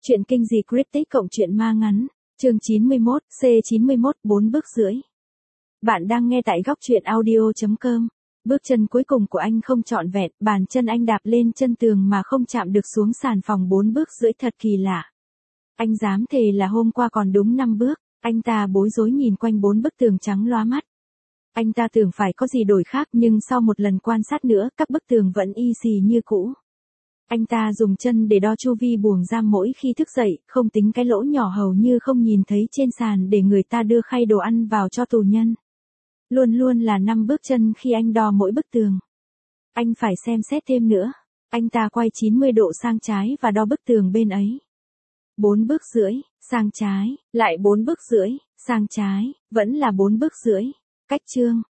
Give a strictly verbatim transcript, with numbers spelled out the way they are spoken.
Chuyện kinh dị cryptic cộng truyện ma ngắn, chương chín mươi mốt, C chín mươi mốt, bốn bước rưỡi. Bạn đang nghe tại góc truyện audio chấm com. Bước chân cuối cùng của anh không trọn vẹn, bàn chân anh đạp lên chân tường mà không chạm được xuống sàn phòng bốn bước rưỡi thật kỳ lạ. Anh dám thề là hôm qua còn đúng năm bước, anh ta bối rối nhìn quanh bốn bức tường trắng lóa mắt. Anh ta tưởng phải có gì đổi khác nhưng sau một lần quan sát nữa, các bức tường vẫn y xì như cũ. Anh ta dùng chân để đo chu vi buồng giam mỗi khi thức dậy, không tính cái lỗ nhỏ hầu như không nhìn thấy trên sàn để người ta đưa khay đồ ăn vào cho tù nhân. Luôn luôn là năm bước chân khi anh đo mỗi bức tường. Anh phải xem xét thêm nữa. Anh ta quay chín mươi độ sang trái và đo bức tường bên ấy. Bốn bước rưỡi, sang trái, lại bốn bước rưỡi, sang trái, vẫn là bốn bước rưỡi. Cách chương.